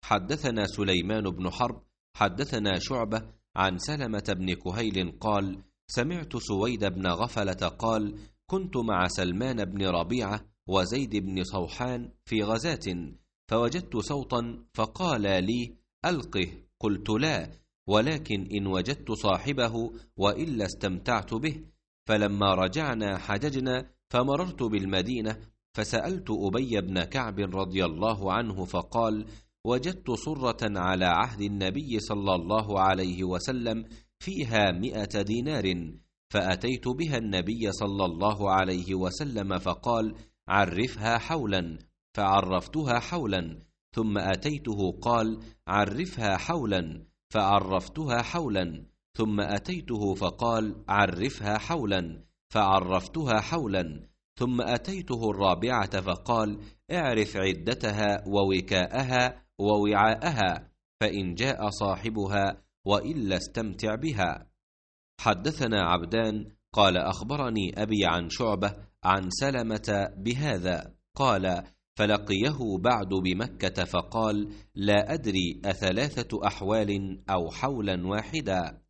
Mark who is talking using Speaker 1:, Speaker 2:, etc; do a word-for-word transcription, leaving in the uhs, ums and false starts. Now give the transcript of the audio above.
Speaker 1: حدثنا سليمان بن حرب حدثنا شعبة عن سلمة بن كهيل قال: سمعت سويد بن غفلة قال: كنت مع سلمان بن ربيعة وزيد بن صوحان في غزاة، فوجدت صوتا فقال لي: ألقه. قلت: لا، ولكن إن وجدت صاحبه وإلا استمتعت به. فلما رجعنا حججنا، فمررت بالمدينة، فسألت أبي بن كعب رضي الله عنه فقال: وجدت صرة على عهد النبي صلى الله عليه وسلم فيها مئة دينار، فأتيت بها النبي صلى الله عليه وسلم فقال: عرفها حولا، فعرفتها حولا، ثم أتيته قال: عرفها حولا، فعرفتها حولا، ثم أتيته فقال: عرفها حولا، فعرفتها حولا، ثم أتيته الرابعة فقال: اعرف عدتها ووكاءها ووعاءها، فإن جاء صاحبها وإلا استمتع بها. حدثنا عبدان قال: أخبرني أبي عن شعبة عن سلمة بهذا قال: فلقيه بعد بمكة فقال: لا أدري أثلاثة أحوال أو حولا واحدا.